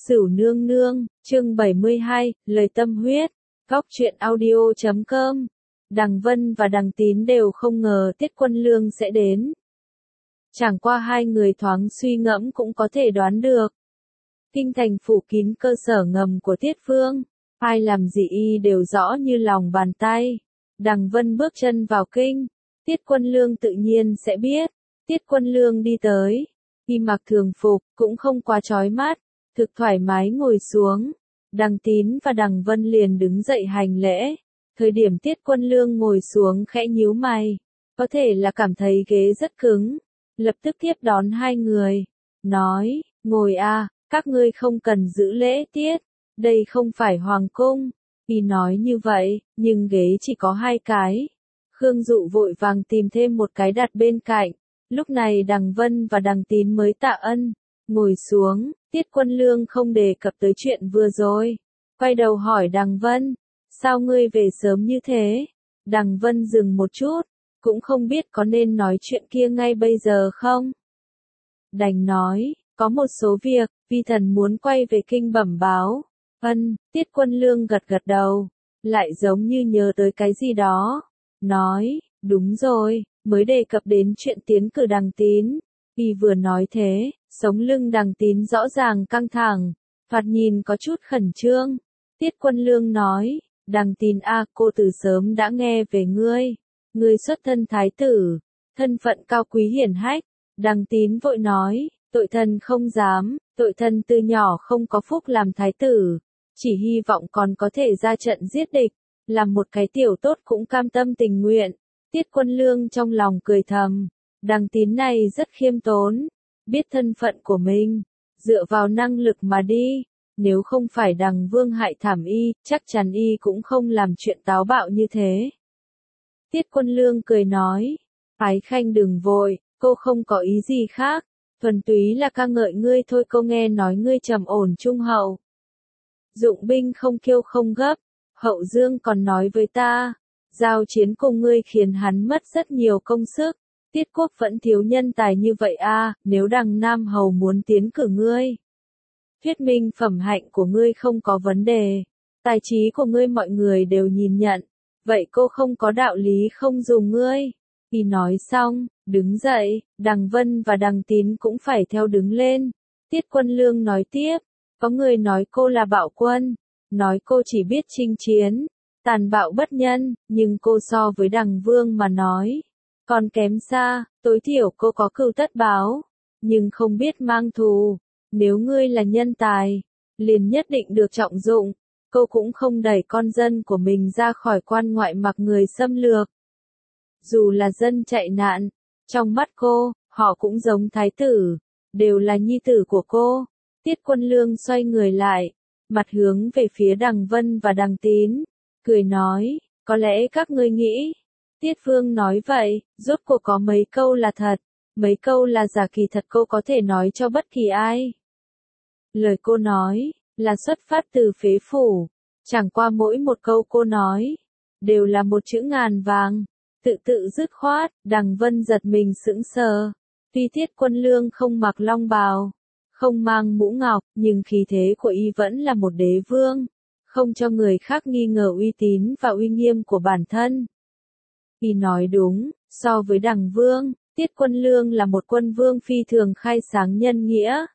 Sửu nương nương, chương 72, lời tâm huyết, góc truyện audio.com. Đằng Vân và Đằng Tín đều không ngờ Tiết Quân Lương sẽ đến. Chẳng qua hai người thoáng suy ngẫm cũng có thể đoán được. Kinh thành phủ kín cơ sở ngầm của Tiết Vương, ai làm gì y đều rõ như lòng bàn tay. Đằng Vân bước chân vào kinh, Tiết Quân Lương tự nhiên sẽ biết. Tiết Quân Lương đi tới, y mặc thường phục, cũng không quá chói mắt, thực thoải mái ngồi xuống. Đằng Tín và Đằng Vân liền đứng dậy hành lễ. Thời điểm Tiết Quân Lương ngồi xuống khẽ nhíu mày, có thể là cảm thấy ghế rất cứng, lập tức tiếp đón hai người, nói, ngồi a, các ngươi không cần giữ lễ tiết, đây không phải hoàng cung. Y nói như vậy, nhưng ghế chỉ có hai cái. Khương Dụ vội vàng tìm thêm một cái đặt bên cạnh. Lúc này Đằng Vân và Đằng Tín mới tạ ân, ngồi xuống. Tiết Quân Lương không đề cập tới chuyện vừa rồi, quay đầu hỏi Đằng Vân, sao ngươi về sớm như thế? Đằng Vân dừng một chút, cũng không biết có nên nói chuyện kia ngay bây giờ không? Đành nói, có một số việc, vi thần muốn quay về kinh bẩm báo. Tiết Quân Lương gật gật đầu, lại giống như nhớ tới cái gì đó, nói, đúng rồi, mới đề cập đến chuyện tiến cử Đằng Tín. Y vừa nói thế, sống lưng Đằng Tín rõ ràng căng thẳng, thoạt nhìn có chút khẩn trương. Tiết Quân Lương nói, Đằng Tín a, cô từ sớm đã nghe về ngươi. Ngươi xuất thân thái tử, thân phận cao quý hiển hách. Đằng Tín vội nói, tội thân không dám, tội thân từ nhỏ không có phúc làm thái tử, chỉ hy vọng còn có thể ra trận giết địch, làm một cái tiểu tốt cũng cam tâm tình nguyện. Tiết Quân Lương trong lòng cười thầm, Đằng Tín này rất khiêm tốn, biết thân phận của mình, dựa vào năng lực mà đi. Nếu không phải Đằng Vương hại thảm y, chắc chắn y cũng không làm chuyện táo bạo như thế. Tiết Quân Lương cười nói, Ái Khanh đừng vội, cô không có ý gì khác, thuần túy là ca ngợi ngươi thôi. Cô nghe nói ngươi trầm ổn trung hậu, dụng binh không kiêu không gấp. Hậu Dương còn nói với ta, giao chiến cùng ngươi khiến hắn mất rất nhiều công sức. Tiết quốc vẫn thiếu nhân tài như vậy a, nếu Đằng Nam Hầu muốn tiến cử ngươi, thuyết minh phẩm hạnh của ngươi không có vấn đề, tài trí của ngươi mọi người đều nhìn nhận, vậy cô không có đạo lý không dùng ngươi. Y nói xong, đứng dậy, Đằng Vân và Đằng Tín cũng phải theo đứng lên. Tiết Quân Lương nói tiếp, có người nói cô là bạo quân, nói cô chỉ biết chinh chiến, tàn bạo bất nhân, nhưng cô so với Đằng Vương mà nói, còn kém xa. Tối thiểu cô có cừu tất báo, nhưng không biết mang thù. Nếu ngươi là nhân tài, liền nhất định được trọng dụng. Cô cũng không đẩy con dân của mình ra khỏi quan ngoại mặc người xâm lược. Dù là dân chạy nạn, trong mắt cô, họ cũng giống thái tử, đều là nhi tử của cô. Tiết Quân Lương xoay người lại, mặt hướng về phía Đằng Vân và Đằng Tín, cười nói, có lẽ các ngươi nghĩ, Tiết Vương nói vậy, rốt cuộc có mấy câu là thật, mấy câu là giả. Kỳ thật cô có thể nói cho bất kỳ ai. Lời cô nói, là xuất phát từ phế phủ, chẳng qua mỗi một câu cô nói, đều là một chữ ngàn vàng, tự dứt khoát. Đằng Vân giật mình sững sờ, tuy Tiết Quân Lương không mặc long bào, không mang mũ ngọc, nhưng khí thế của y vẫn là một đế vương, không cho người khác nghi ngờ uy tín và uy nghiêm của bản thân. Y nói đúng, so với Đằng Vương, Tiết Quân Lương là một quân vương phi thường khai sáng nhân nghĩa.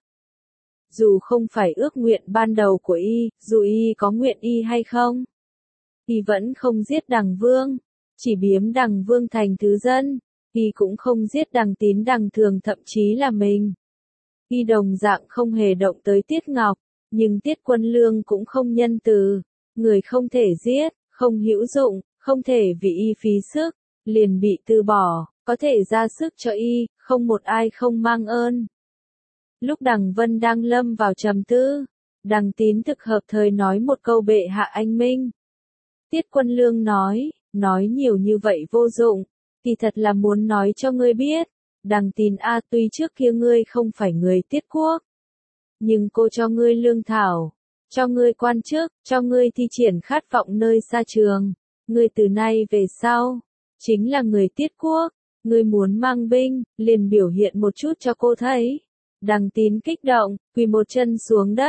Dù không phải ước nguyện ban đầu của y, dù y có nguyện y hay không, y vẫn không giết Đằng Vương, chỉ biếm Đằng Vương thành thứ dân. Y cũng không giết Đằng Tín, Đằng Thường, thậm chí là mình. Y đồng dạng không hề động tới Tiết Ngọc, nhưng Tiết Quân Lương cũng không nhân từ, người không thể giết, không hữu dụng, không thể vì y phí sức, liền bị từ bỏ, có thể ra sức cho y, không một ai không mang ơn. Lúc Đằng Vân đang lâm vào trầm tư, Đằng Tín thực hợp thời nói một câu, bệ hạ anh minh. Tiết Quân Lương nói nhiều như vậy vô dụng, kỳ thật là muốn nói cho ngươi biết, Đằng Tín a, tuy trước kia ngươi không phải người Tiết quốc, nhưng cô cho ngươi lương thảo, cho ngươi quan chức, cho ngươi thi triển khát vọng nơi xa trường, ngươi từ nay về sau, chính là người Tiết quốc, ngươi muốn mang binh, liền biểu hiện một chút cho cô thấy. Đằng Tín kích động, quỳ một chân xuống đất,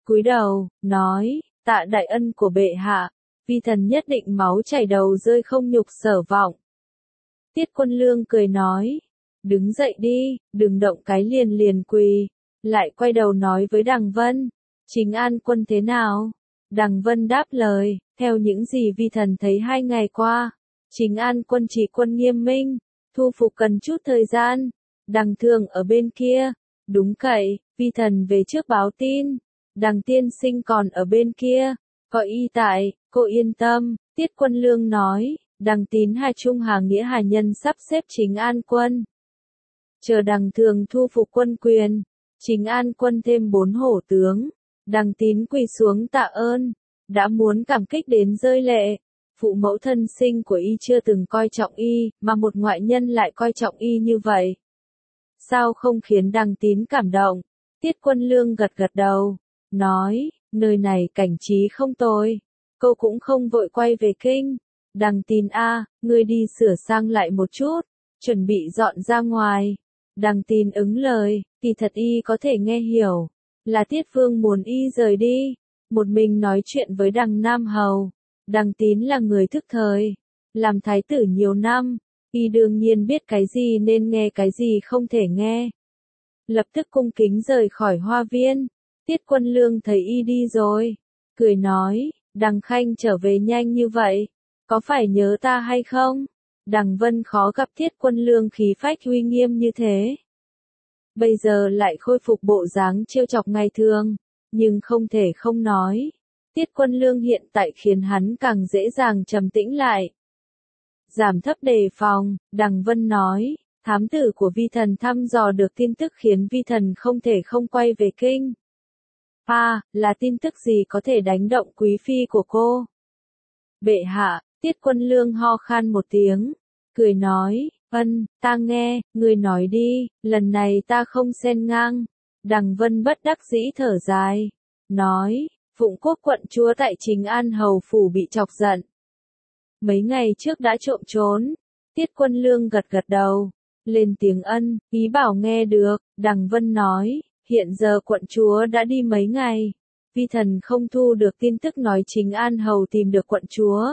cúi đầu, nói, tạ đại ân của bệ hạ, vi thần nhất định máu chảy đầu rơi không nhục sở vọng. Tiết Quân Lương cười nói, đứng dậy đi, đừng động cái liền liền quỳ, lại quay đầu nói với Đằng Vân, Chính An Quân thế nào? Đằng Vân đáp lời, theo những gì vi thần thấy 2 ngày qua, Chính An Quân chỉ quân nghiêm minh, thu phục cần chút thời gian, Đằng Thường ở bên kia, đúng cậy, vi thần về trước báo tin, Đằng Tiên Sinh còn ở bên kia, có y tại, cô yên tâm, Tiết Quân Lương nói, Đằng Tín Hà Trung Hà Nghĩa Hà Nhân sắp xếp Chính An Quân. Chờ Đằng Thường thu phục quân quyền, Chính An Quân thêm 4 hổ tướng, Đằng Tín quỳ xuống tạ ơn, đã muốn cảm kích đến rơi lệ. Phụ mẫu thân sinh của y chưa từng coi trọng y, mà một ngoại nhân lại coi trọng y như vậy. Sao không khiến Đằng Tín cảm động? Tiết Quân Lương gật gật đầu, nói, nơi này cảnh trí không tồi, cô cũng không vội quay về kinh. Đằng Tín a, ngươi đi sửa sang lại một chút, chuẩn bị dọn ra ngoài. Đằng Tín ứng lời, kỳ thật y có thể nghe hiểu, là Tiết Vương muốn y rời đi, một mình nói chuyện với Đằng Nam Hầu. Đằng Tín là người thức thời, làm thái tử nhiều năm, y đương nhiên biết cái gì nên nghe cái gì không thể nghe. Lập tức cung kính rời khỏi hoa viên, Tiết Quân Lương thấy y đi rồi, cười nói, Đằng Khanh trở về nhanh như vậy, có phải nhớ ta hay không? Đằng Vân khó gặp Tiết Quân Lương khí phách uy nghiêm như thế. Bây giờ lại khôi phục bộ dáng trêu chọc ngày thường, nhưng không thể không nói. Tiết Quân Lương hiện tại khiến hắn càng dễ dàng trầm tĩnh lại. Giảm thấp đề phòng, Đằng Vân nói, thám tử của vi thần thăm dò được tin tức khiến vi thần không thể không quay về kinh. Là tin tức gì có thể đánh động quý phi của cô? Bệ hạ, Tiết Quân Lương ho khan một tiếng, cười nói, ta nghe, người nói đi, lần này ta không xen ngang. Đằng Vân bất đắc dĩ thở dài, nói, Phụng Quốc quận chúa tại Chính An Hầu Phủ bị chọc giận. Mấy ngày trước đã trộm trốn. Tiết Quân Lương gật gật đầu, lên tiếng ý bảo nghe được. Đằng Vân nói, hiện giờ quận chúa đã đi mấy ngày, vi thần không thu được tin tức nói Chính An Hầu tìm được quận chúa.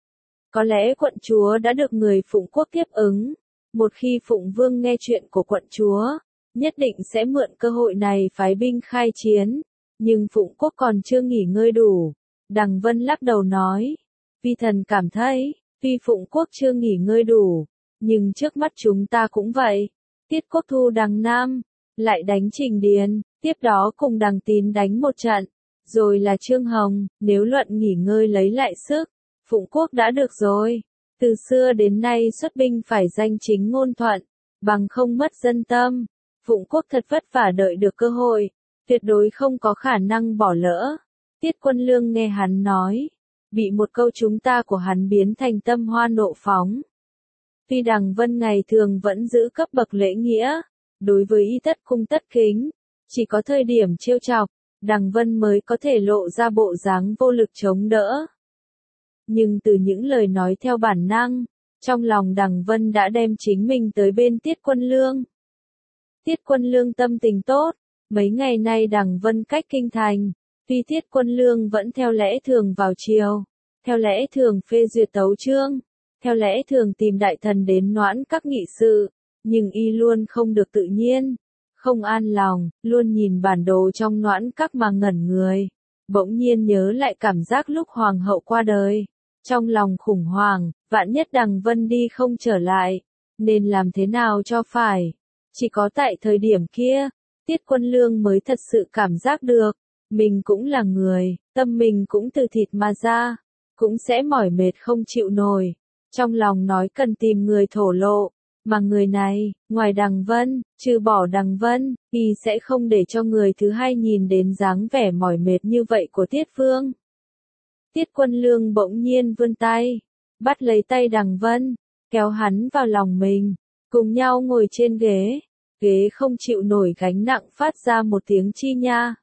Có lẽ quận chúa đã được người Phụng Quốc tiếp ứng. Một khi Phụng Vương nghe chuyện của quận chúa, nhất định sẽ mượn cơ hội này phái binh khai chiến. Nhưng Phụng Quốc còn chưa nghỉ ngơi đủ. Đằng Vân lắc đầu nói, vi thần cảm thấy, tuy Phụng Quốc chưa nghỉ ngơi đủ, nhưng trước mắt chúng ta cũng vậy. Tiết Quốc thu Đằng Nam, lại đánh Trình Điền, tiếp đó cùng Đằng Tín đánh một trận, rồi là Trương Hồng. Nếu luận nghỉ ngơi lấy lại sức, Phụng Quốc đã được rồi. Từ xưa đến nay xuất binh phải danh chính ngôn thuận, bằng không mất dân tâm. Phụng Quốc thật vất vả đợi được cơ hội, tuyệt đối không có khả năng bỏ lỡ. Tiết Quân Lương nghe hắn nói, bị một câu chúng ta của hắn biến thành tâm hoa nộ phóng. Tuy Đằng Vân ngày thường vẫn giữ cấp bậc lễ nghĩa, đối với y tất cung tất kính, chỉ có thời điểm trêu chọc, Đằng Vân mới có thể lộ ra bộ dáng vô lực chống đỡ. Nhưng từ những lời nói theo bản năng, trong lòng Đằng Vân đã đem chính mình tới bên Tiết Quân Lương. Tiết Quân Lương tâm tình tốt, mấy ngày nay Đằng Vân cách kinh thành, tuy Tiết Quân Lương vẫn theo lẽ thường vào triều, theo lẽ thường phê duyệt tấu chương, theo lẽ thường tìm đại thần đến noãn các nghị sự, nhưng y luôn không được tự nhiên, không an lòng, luôn nhìn bản đồ trong noãn các mà ngẩn người. Bỗng nhiên nhớ lại cảm giác lúc hoàng hậu qua đời, trong lòng khủng hoảng, vạn nhất Đằng Vân đi không trở lại, nên làm thế nào cho phải. Chỉ có tại thời điểm kia, Tiết Quân Lương mới thật sự cảm giác được, mình cũng là người, tâm mình cũng từ thịt mà ra, cũng sẽ mỏi mệt không chịu nổi. Trong lòng nói cần tìm người thổ lộ, mà người này, ngoài Đằng Vân, trừ bỏ Đằng Vân, y sẽ không để cho người thứ hai nhìn đến dáng vẻ mỏi mệt như vậy của Tiết Vương. Tiết Quân Lương bỗng nhiên vươn tay, bắt lấy tay Đằng Vân, kéo hắn vào lòng mình, cùng nhau ngồi trên ghế. Ghế không chịu nổi gánh nặng phát ra một tiếng chi nha.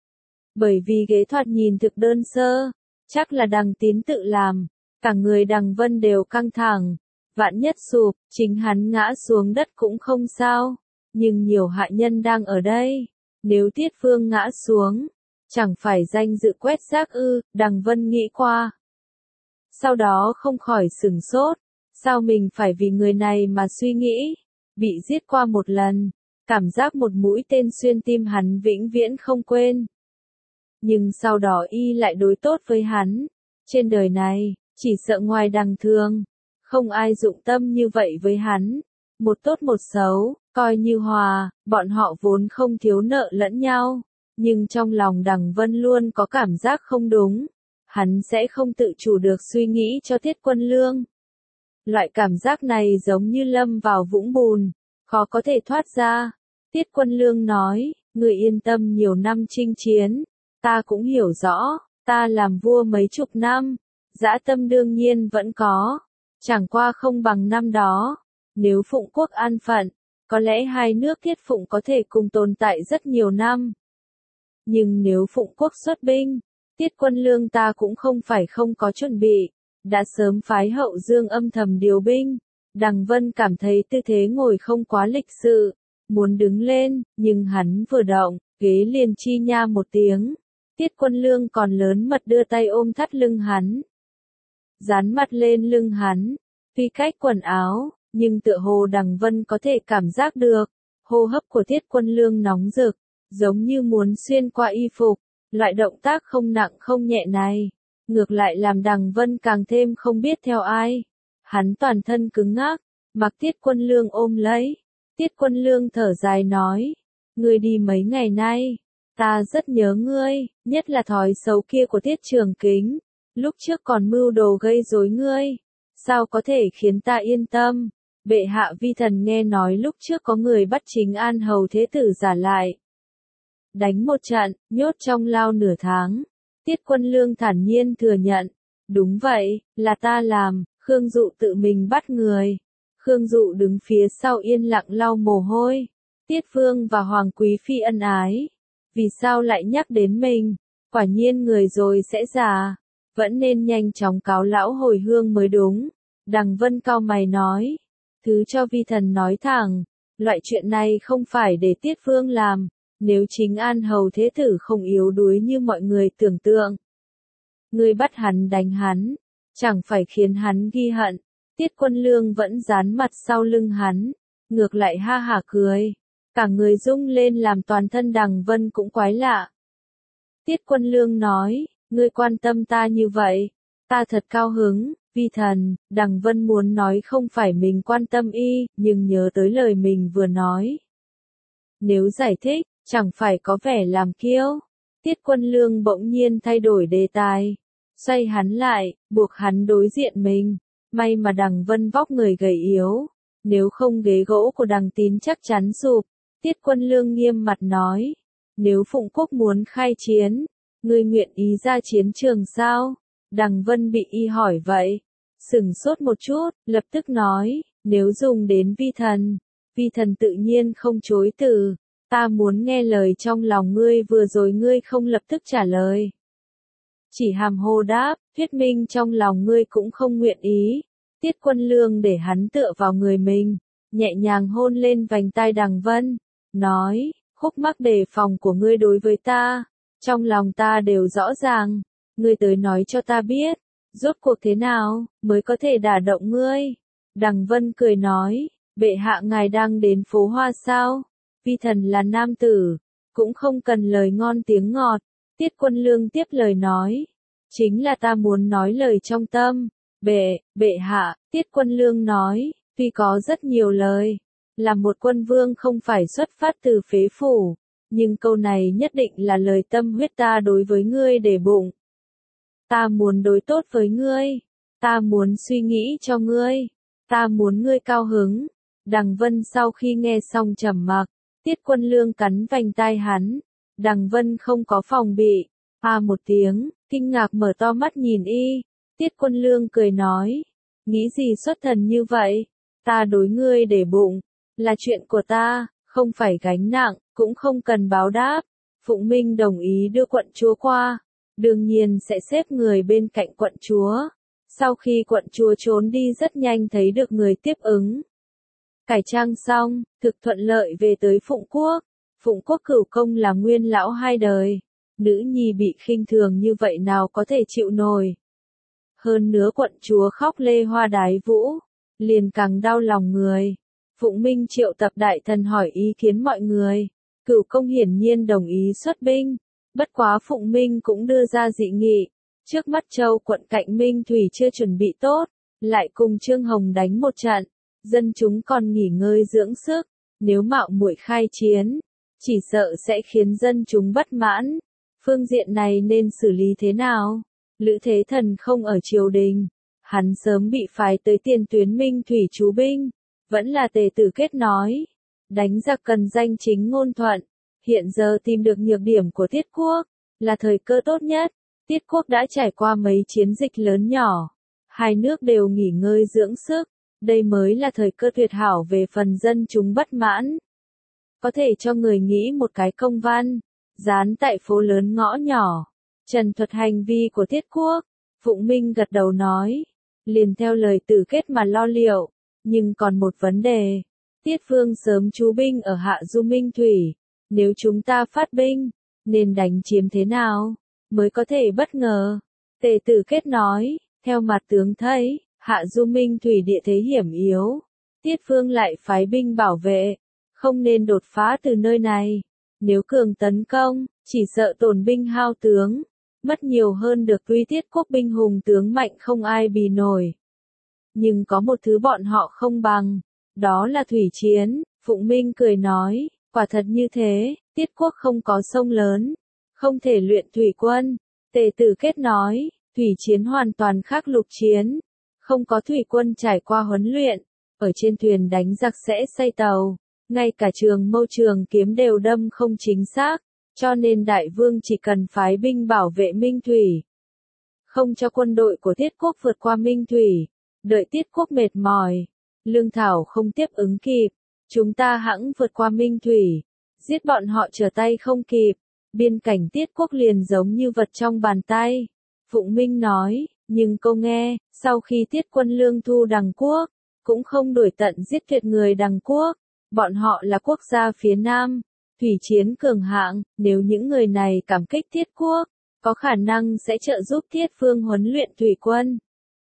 Bởi vì ghế thoạt nhìn thực đơn sơ, chắc là Đằng Tín tự làm, cả người Đằng Vân đều căng thẳng, vạn nhất sụp, chính hắn ngã xuống đất cũng không sao, nhưng nhiều hạ nhân đang ở đây, nếu Tiết Vương ngã xuống, Chẳng phải danh dự quét rác ư, Đằng Vân nghĩ qua. Sau đó không khỏi sửng sốt, sao mình phải vì người này mà suy nghĩ, bị giết qua một lần, cảm giác một mũi tên xuyên tim hắn vĩnh viễn không quên. Nhưng sau đó y lại đối tốt với hắn, trên đời này, chỉ sợ ngoài Đằng Thường, không ai dụng tâm như vậy với hắn, một tốt một xấu, coi như hòa, bọn họ vốn không thiếu nợ lẫn nhau, nhưng trong lòng Đằng Vân luôn có cảm giác không đúng. Hắn sẽ không tự chủ được suy nghĩ cho Tiết Quân Lương. Loại cảm giác này giống như lâm vào vũng bùn, khó có thể thoát ra. Tiết Quân Lương nói, người yên tâm nhiều năm chinh chiến, ta cũng hiểu rõ, ta làm vua mấy chục năm, dã tâm đương nhiên vẫn có, chẳng qua không bằng năm đó. Nếu Phụng quốc an phận, có lẽ hai nước Tiết Phụng có thể cùng tồn tại rất nhiều năm. Nhưng nếu Phụng quốc xuất binh, Tiết Quân Lương ta cũng không phải không có chuẩn bị, đã sớm phái Hậu Dương âm thầm điều binh. Đằng Vân cảm thấy tư thế ngồi không quá lịch sự, muốn đứng lên, nhưng hắn vừa động, ghế liền chi nha một tiếng. Tiết Quân Lương còn lớn mật đưa tay ôm thắt lưng hắn, dán mặt lên lưng hắn, tuy cách quần áo, nhưng tựa hồ Đằng Vân có thể cảm giác được, hô hấp của Tiết Quân Lương nóng rực, giống như muốn xuyên qua y phục. Loại động tác không nặng không nhẹ này, ngược lại làm Đằng Vân càng thêm không biết theo ai. Hắn toàn thân cứng ngắc, mặc Tiết Quân Lương ôm lấy. Tiết Quân Lương thở dài nói, ngươi đi mấy ngày nay, ta rất nhớ ngươi, nhất là thói xấu kia của Tiết Trường Kính, lúc trước còn mưu đồ gây rối ngươi, sao có thể khiến ta yên tâm. Bệ hạ vi thần nghe nói lúc trước có người bắt Chính An hầu thế tử giả lại, đánh một trận, nhốt trong lao nửa tháng. Tiết Quân Lương thản nhiên thừa nhận, đúng vậy, là ta làm. Khương Dụ tự mình bắt người. Khương Dụ đứng phía sau yên lặng lau mồ hôi. Tiết Vương và Hoàng Quý Phi ân ái, vì sao lại nhắc đến mình? Quả nhiên người rồi sẽ già, vẫn nên nhanh chóng cáo lão hồi hương mới đúng. Đằng Vân cau mày nói, thứ cho vi thần nói thẳng, loại chuyện này không phải để Tiết Vương làm. Nếu Chính An hầu thế tử không yếu đuối như mọi người tưởng tượng, ngươi bắt hắn đánh hắn, chẳng phải khiến hắn ghi hận. Tiết Quân Lương vẫn dán mặt sau lưng hắn, ngược lại ha hả cười, cả người rung lên làm toàn thân Đằng Vân cũng quái lạ. Tiết Quân Lương nói, ngươi quan tâm ta như vậy, ta thật cao hứng. Vi thần, Đằng Vân muốn nói không phải mình quan tâm y, nhưng nhớ tới lời mình vừa nói. Nếu giải thích, chẳng phải có vẻ làm kiêu. Tiết Quân Lương bỗng nhiên thay đổi đề tài, xoay hắn lại, buộc hắn đối diện mình. May mà Đằng Vân vóc người gầy yếu, nếu không ghế gỗ của Đằng Tín chắc chắn sụp. Tiết Quân Lương nghiêm mặt nói, nếu Phụng quốc muốn khai chiến, ngươi nguyện ý ra chiến trường sao? Đằng Vân bị y hỏi vậy, sửng sốt một chút, lập tức nói, nếu dùng đến vi thần tự nhiên không chối từ. Ta muốn nghe lời trong lòng ngươi, vừa rồi ngươi không lập tức trả lời, chỉ hàm hồ đáp, thuyết minh trong lòng ngươi cũng không nguyện ý. Tiết Quân Lương để hắn tựa vào người mình, nhẹ nhàng hôn lên vành tai Đằng Vân, nói, khúc mắc đề phòng của ngươi đối với ta, trong lòng ta đều rõ ràng, ngươi tới nói cho ta biết, rốt cuộc thế nào mới có thể đả động ngươi. Đằng Vân cười nói, bệ hạ ngài đang đến phố Hoa sao? Vi thần là nam tử, cũng không cần lời ngon tiếng ngọt. Tiết Quân Lương tiếp lời nói, chính là ta muốn nói lời trong tâm. Bệ hạ, Tiết Quân Lương nói, tuy có rất nhiều lời, là một quân vương không phải xuất phát từ phế phủ, nhưng câu này nhất định là lời tâm huyết ta đối với ngươi để bụng. Ta muốn đối tốt với ngươi, ta muốn suy nghĩ cho ngươi, ta muốn ngươi cao hứng. Đằng Vân sau khi nghe xong trầm mặc, Tiết Quân Lương cắn vành tai hắn, Đằng Vân không có phòng bị, một tiếng, kinh ngạc mở to mắt nhìn y. Tiết Quân Lương cười nói, nghĩ gì xuất thần như vậy, ta đối ngươi để bụng, là chuyện của ta, không phải gánh nặng, cũng không cần báo đáp. Phụng Minh đồng ý đưa quận chúa qua, đương nhiên sẽ xếp người bên cạnh quận chúa. Sau khi quận chúa trốn đi rất nhanh thấy được người tiếp ứng. Cải trang xong, thực thuận lợi về tới Phụng Quốc. Phụng Quốc Cửu Công là nguyên lão 2 đời, Nữ nhi bị khinh thường như vậy nào có thể chịu nổi. Hơn nữa quận chúa khóc lê hoa đái vũ, liền càng đau lòng người. Phụng Minh triệu tập đại thần hỏi ý kiến mọi người. Cửu công hiển nhiên đồng ý xuất binh. Bất quá Phụng Minh cũng đưa ra dị nghị. Trước mắt Châu quận cạnh Minh Thủy chưa chuẩn bị tốt, lại cùng Trương Hồng đánh một trận. Dân chúng còn nghỉ ngơi dưỡng sức. Nếu mạo muội khai chiến, chỉ sợ sẽ khiến dân chúng bất mãn. Phương diện này nên xử lý thế nào? Lữ Thế Thần không ở triều đình. Hắn sớm bị phái tới tiền tuyến Minh Thủy trú binh. Vẫn là Tề Tử Kết nói. Đánh giặc cần danh chính ngôn thuận. Hiện giờ tìm được nhược điểm của Tiết Quốc, là thời cơ tốt nhất. Tiết Quốc đã trải qua mấy chiến dịch lớn nhỏ. Hai nước đều nghỉ ngơi dưỡng sức. Đây mới là thời cơ tuyệt hảo về phần dân chúng bất mãn. Có thể cho người nghĩ một cái công văn, dán tại phố lớn ngõ nhỏ, trần thuật hành vi của Tiết Quốc. Phụng Minh gật đầu nói, liền theo lời Tử Kết mà lo liệu. Nhưng còn một vấn đề, Tiết Vương sớm trú binh ở hạ du Minh Thủy. Nếu chúng ta phát binh, nên đánh chiếm thế nào, mới có thể bất ngờ? Tề Tử Kết nói, theo mặt tướng thấy, hạ du Minh Thủy địa thế hiểm yếu. Tiết Vương lại phái binh bảo vệ, không nên đột phá từ nơi này. Nếu cường tấn công, chỉ sợ tổn binh hao tướng, mất nhiều hơn được tuy Tiết Quốc binh hùng tướng mạnh không ai bì nổi. Nhưng có một thứ bọn họ không bằng, đó là thủy chiến. Phụng Minh cười nói, quả thật như thế, Tiết Quốc không có sông lớn, không thể luyện thủy quân. Tề Tử Kết nói, thủy chiến hoàn toàn khác lục chiến, không có thủy quân trải qua huấn luyện, ở trên thuyền đánh giặc sẽ xây tàu, ngay cả trường mâu trường kiếm đều đâm không chính xác, cho nên đại vương chỉ cần phái binh bảo vệ Minh Thủy, không cho quân đội của Tiết Quốc vượt qua Minh Thủy. Đợi Tiết Quốc mệt mỏi, lương thảo không tiếp ứng kịp, chúng ta hẵng vượt qua Minh Thủy, giết bọn họ trở tay không kịp, biên cảnh Tiết Quốc liền giống như vật trong bàn tay. Phụng Minh nói, nhưng câu nghe, sau khi Tiết quân lương thu Đằng Quốc, cũng không đuổi tận giết tuyệt người Đằng Quốc, bọn họ là quốc gia phía Nam, thủy chiến cường hạng, nếu những người này cảm kích Tiết Quốc, có khả năng sẽ trợ giúp Tiết Vương huấn luyện thủy quân.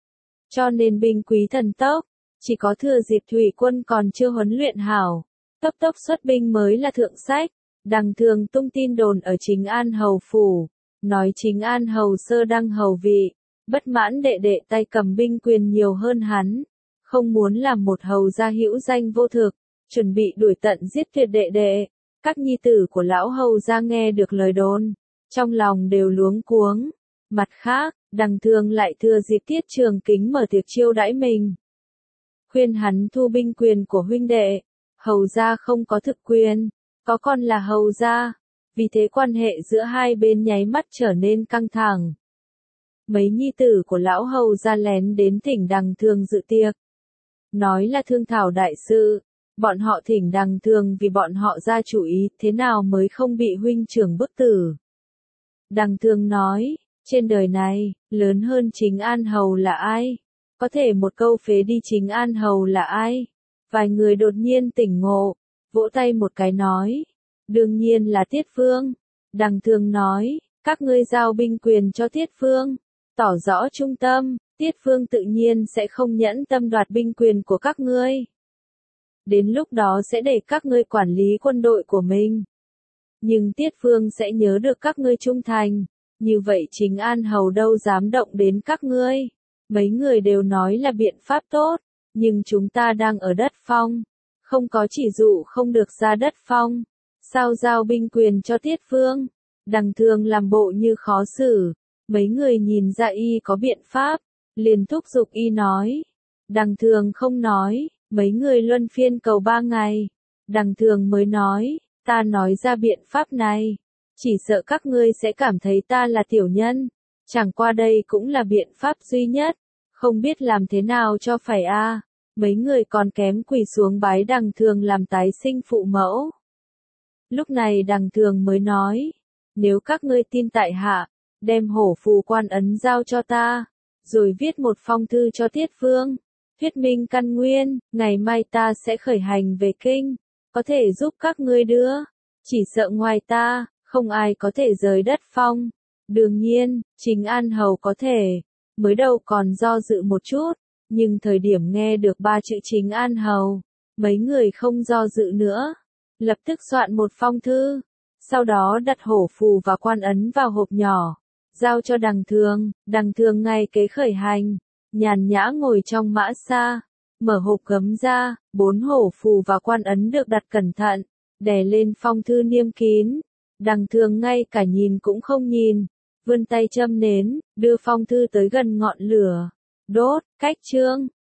Cho nên binh quý thần tốc, chỉ có thừa dịp thủy quân còn chưa huấn luyện hảo, cấp tốc xuất binh mới là thượng sách. Đằng Thường tung tin đồn ở Chính An Hầu phủ, nói Chính An Hầu sơ đăng hầu vị, bất mãn đệ đệ tay cầm binh quyền nhiều hơn hắn, không muốn làm một hầu gia hữu danh vô thực, chuẩn bị đuổi tận giết tuyệt đệ đệ. Các nhi tử của lão hầu gia nghe được lời đồn, trong lòng đều luống cuống. Mặt khác, Đằng Thường lại thừa dịp Tiết Trường Kính mở tiệc chiêu đãi mình, khuyên hắn thu binh quyền của huynh đệ. Hầu gia không có thực quyền, có con là hầu gia, vì thế quan hệ giữa hai bên nháy mắt trở nên căng thẳng. Mấy nhi tử của lão hầu gia lén đến thỉnh Đằng Thường dự tiệc, nói là thương thảo đại sự. Bọn họ thỉnh Đằng Thường vì bọn họ ra chủ ý thế nào mới không bị huynh trưởng bức tử. Đằng Thường nói, trên đời này, lớn hơn Chính An Hầu là ai? Có thể một câu phế đi Chính An Hầu là ai? Vài người đột nhiên tỉnh ngộ, vỗ tay một cái nói, đương nhiên là Tiết Vương. Đằng Thường nói, các ngươi giao binh quyền cho Tiết Vương, tỏ rõ trung tâm, Tiết Vương tự nhiên sẽ không nhẫn tâm đoạt binh quyền của các ngươi. Đến lúc đó sẽ để các ngươi quản lý quân đội của mình. Nhưng Tiết Vương sẽ nhớ được các ngươi trung thành, như vậy Chính An Hầu đâu dám động đến các ngươi. Mấy người đều nói là biện pháp tốt, nhưng chúng ta đang ở đất phong, không có chỉ dụ không được ra đất phong. Sao giao binh quyền cho Tiết Vương? Đằng Thường làm bộ như khó xử, mấy người nhìn ra y có biện pháp, liền thúc giục y nói. Đằng Thường không nói, mấy người luân phiên cầu 3 ngày. Đằng Thường mới nói, ta nói ra biện pháp này, chỉ sợ các ngươi sẽ cảm thấy ta là tiểu nhân, chẳng qua đây cũng là biện pháp duy nhất, không biết làm thế nào cho phải a. Mấy người còn kém quỳ xuống bái Đằng Thường làm tái sinh phụ mẫu. Lúc này Đằng Thường mới nói, nếu các ngươi tin tại hạ, đem hổ phù quan ấn giao cho ta, rồi viết một phong thư cho Tiết Vương, thuyết minh căn nguyên, ngày mai ta sẽ khởi hành về kinh, có thể giúp các ngươi đưa, chỉ sợ ngoài ta, không ai có thể rời đất phong. Đương nhiên, chính An Hầu có thể. Mới đầu còn do dự một chút, nhưng thời điểm nghe được 3 chữ chính An Hầu, mấy người không do dự nữa, lập tức soạn một phong thư, sau đó đặt hổ phù và quan ấn vào hộp nhỏ, giao cho Đằng Thường ngay kế khởi hành, nhàn nhã ngồi trong mã xa, mở hộp gấm ra, 4 hổ phù và quan ấn được đặt cẩn thận, đè lên phong thư niêm kín. Đằng Thường ngay cả nhìn cũng không nhìn, vươn tay châm nến, đưa phong thư tới gần ngọn lửa, đốt, cách chương.